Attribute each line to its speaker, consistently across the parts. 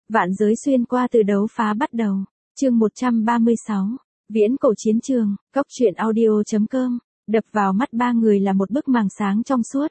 Speaker 1: Vạn giới xuyên qua từ đấu phá bắt đầu. Chương 136. Viễn cổ chiến trường, Cốc truyện audio.com. Đập vào mắt ba người là một bức màng sáng trong suốt.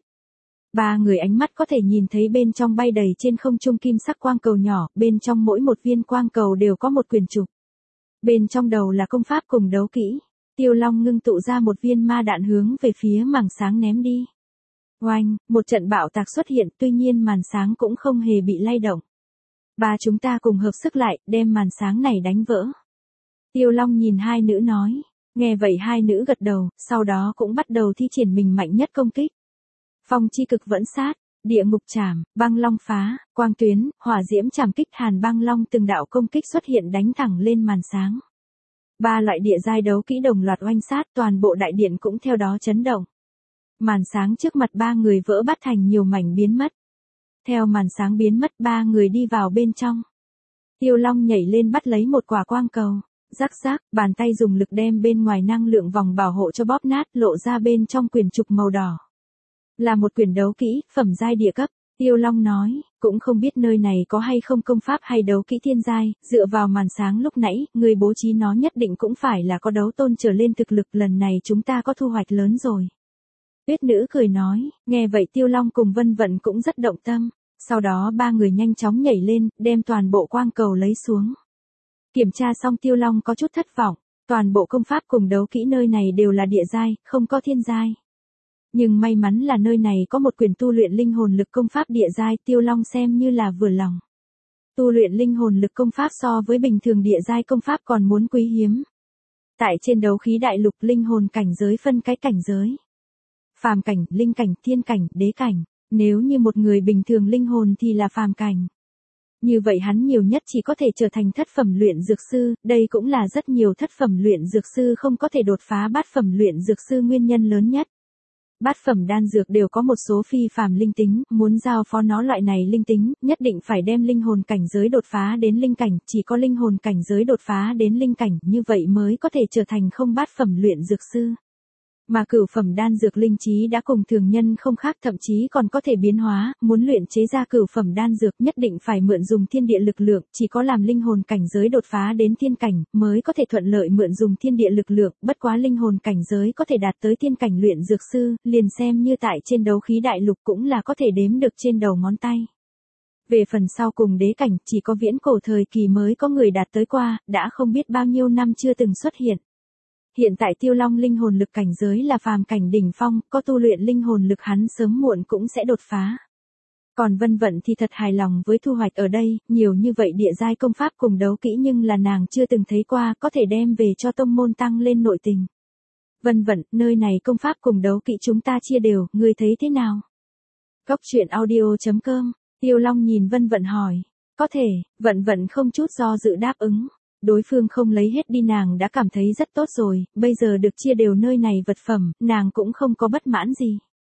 Speaker 1: Ba người ánh mắt có thể nhìn thấy bên trong bay đầy trên không trung kim sắc quang cầu nhỏ, bên trong mỗi một viên quang cầu đều có một quyển trục. Bên trong đầu là công pháp cùng đấu kỹ. Tiêu Long ngưng tụ ra một viên ma đạn hướng về phía màng sáng ném đi. Oanh, một trận bạo tạc xuất hiện, tuy nhiên màn sáng cũng không hề bị lay động. Ba chúng ta cùng hợp sức lại, đem màn sáng này đánh vỡ. Tiêu Long nhìn hai nữ nói. Nghe vậy hai nữ gật đầu, sau đó cũng bắt đầu thi triển mình mạnh nhất công kích. Phong chi cực vẫn sát, địa ngục trảm, băng long phá, quang tuyến, hỏa diễm trảm kích, hàn băng long, từng đạo công kích xuất hiện đánh thẳng lên màn sáng. Ba loại địa giai đấu kỹ đồng loạt oanh sát, toàn bộ đại điện cũng theo đó chấn động. Màn sáng trước mặt ba người vỡ bát thành nhiều mảnh biến mất. Theo màn sáng biến mất, ba người đi vào bên trong. Tiêu Long nhảy lên bắt lấy một quả quang cầu. Rắc rắc, bàn tay dùng lực đem bên ngoài năng lượng vòng bảo hộ cho bóp nát, lộ ra bên trong quyển trục màu đỏ. Là một quyển đấu kỹ, phẩm giai địa cấp. Tiêu Long nói, cũng không biết nơi này có hay không công pháp hay đấu kỹ thiên giai, dựa vào màn sáng lúc nãy, người bố trí nó nhất định cũng phải là có đấu tôn trở lên thực lực, lần này chúng ta có thu hoạch lớn rồi. Tuyết nữ cười nói, nghe vậy Tiêu Long cùng Vân Vận cũng rất động tâm. Sau đó ba người nhanh chóng nhảy lên, đem toàn bộ quang cầu lấy xuống. Kiểm tra xong Tiêu Long có chút thất vọng, toàn bộ công pháp cùng đấu kỹ nơi này đều là địa giai, không có thiên giai. Nhưng may mắn là nơi này có một quyển tu luyện linh hồn lực công pháp địa giai, Tiêu Long xem như là vừa lòng. Tu luyện linh hồn lực công pháp so với bình thường địa giai công pháp còn muốn quý hiếm. Tại trên đấu khí đại lục, linh hồn cảnh giới phân cái cảnh giới. Phàm cảnh, linh cảnh, thiên cảnh, đế cảnh. Nếu như một người bình thường linh hồn thì là phàm cảnh. Như vậy hắn nhiều nhất chỉ có thể trở thành thất phẩm luyện dược sư, đây cũng là rất nhiều thất phẩm luyện dược sư không có thể đột phá bát phẩm luyện dược sư nguyên nhân lớn nhất. Bát phẩm đan dược đều có một số phi phàm linh tính, muốn giao phó nó loại này linh tính, nhất định phải đem linh hồn cảnh giới đột phá đến linh cảnh, chỉ có linh hồn cảnh giới đột phá đến linh cảnh, như vậy mới có thể trở thành không bát phẩm luyện dược sư. Mà cửu phẩm đan dược linh trí đã cùng thường nhân không khác, thậm chí còn có thể biến hóa, muốn luyện chế ra cửu phẩm đan dược nhất định phải mượn dùng thiên địa lực lượng, chỉ có làm linh hồn cảnh giới đột phá đến thiên cảnh, mới có thể thuận lợi mượn dùng thiên địa lực lượng, bất quá linh hồn cảnh giới có thể đạt tới thiên cảnh luyện dược sư, liền xem như tại trên đấu khí đại lục cũng là có thể đếm được trên đầu ngón tay. Về phần sau cùng đế cảnh, chỉ có viễn cổ thời kỳ mới có người đạt tới qua, đã không biết bao nhiêu năm chưa từng xuất hiện. Hiện tại Tiêu Long linh hồn lực cảnh giới là phàm cảnh đỉnh phong, có tu luyện linh hồn lực hắn sớm muộn cũng sẽ đột phá. Còn Vân Vận thì thật hài lòng với thu hoạch ở đây, nhiều như vậy địa giai công pháp cùng đấu kỹ nhưng là nàng chưa từng thấy qua, có thể đem về cho tông môn tăng lên nội tình. Vân Vận, nơi này công pháp cùng đấu kỹ chúng ta chia đều, ngươi thấy thế nào? Cốc truyện audio.com. Tiêu Long nhìn Vân Vận hỏi. Có thể, Vận Vận không chút do dự đáp ứng. Đối phương không lấy hết đi nàng đã cảm thấy rất tốt rồi, bây giờ được chia đều nơi này vật phẩm, nàng cũng không có bất mãn gì.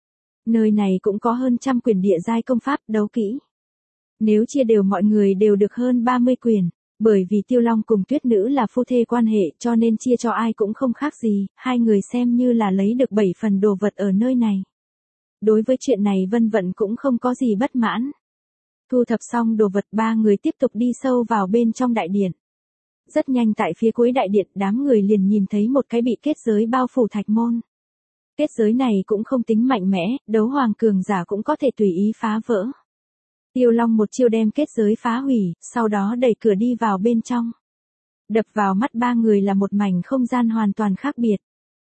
Speaker 1: Nơi này cũng có hơn 100 quyển địa giai công pháp, đấu kỹ. Nếu chia đều mọi người đều được hơn 30 quyển, bởi vì Tiêu Long cùng Tuyết nữ là phu thê quan hệ cho nên chia cho ai cũng không khác gì, hai người xem như là lấy được 7 phần đồ vật ở nơi này. Đối với chuyện này Vân Vận cũng không có gì bất mãn. Thu thập xong đồ vật ba người tiếp tục đi sâu vào bên trong đại điện. Rất nhanh tại phía cuối đại điện, đám người liền nhìn thấy một cái bị kết giới bao phủ thạch môn. Kết giới này cũng không tính mạnh mẽ, đấu hoàng cường giả cũng có thể tùy ý phá vỡ. Tiêu Long một chiêu đem kết giới phá hủy, sau đó đẩy cửa đi vào bên trong. Đập vào mắt ba người là một mảnh không gian hoàn toàn khác biệt.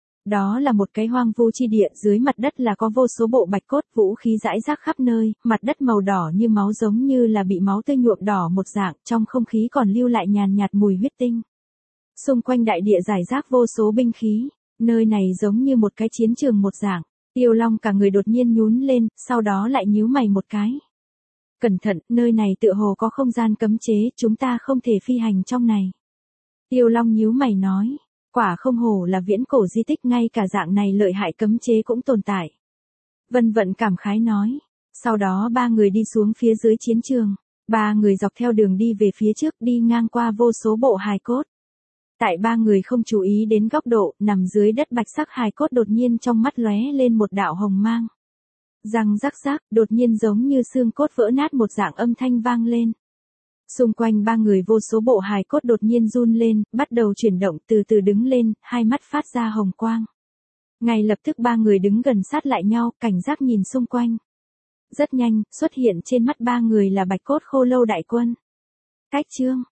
Speaker 1: Đó là một cái hoang vu chi địa, dưới mặt đất là có vô số bộ bạch cốt, vũ khí rải rác khắp nơi, mặt đất màu đỏ như máu giống như là bị máu tươi nhuộm đỏ một dạng, trong không khí còn lưu lại nhàn nhạt mùi huyết tinh. Xung quanh đại địa rải rác vô số binh khí, nơi này giống như một cái chiến trường một dạng. Tiêu Long cả người đột nhiên nhún lên, sau đó lại nhíu mày một cái. Cẩn thận, nơi này tựa hồ có không gian cấm chế, chúng ta không thể phi hành trong này. Tiêu Long nhíu mày nói. Quả không hổ là viễn cổ di tích, ngay cả dạng này lợi hại cấm chế cũng tồn tại. Vân Vận cảm khái nói. Sau đó ba người đi xuống phía dưới chiến trường. Ba người dọc theo đường đi về phía trước, đi ngang qua vô số bộ hài cốt. Tại ba người không chú ý đến góc độ, nằm dưới đất bạch sắc hài cốt đột nhiên trong mắt lóe lên một đạo hồng mang. Răng rắc rác, đột nhiên giống như xương cốt vỡ nát một dạng âm thanh vang lên. Xung quanh ba người vô số bộ hài cốt đột nhiên run lên, bắt đầu chuyển động từ từ đứng lên, hai mắt phát ra hồng quang. Ngay lập tức ba người đứng gần sát lại nhau, cảnh giác nhìn xung quanh. Rất nhanh, xuất hiện trên mắt ba người là bạch cốt khô lâu đại quân. Cách chương.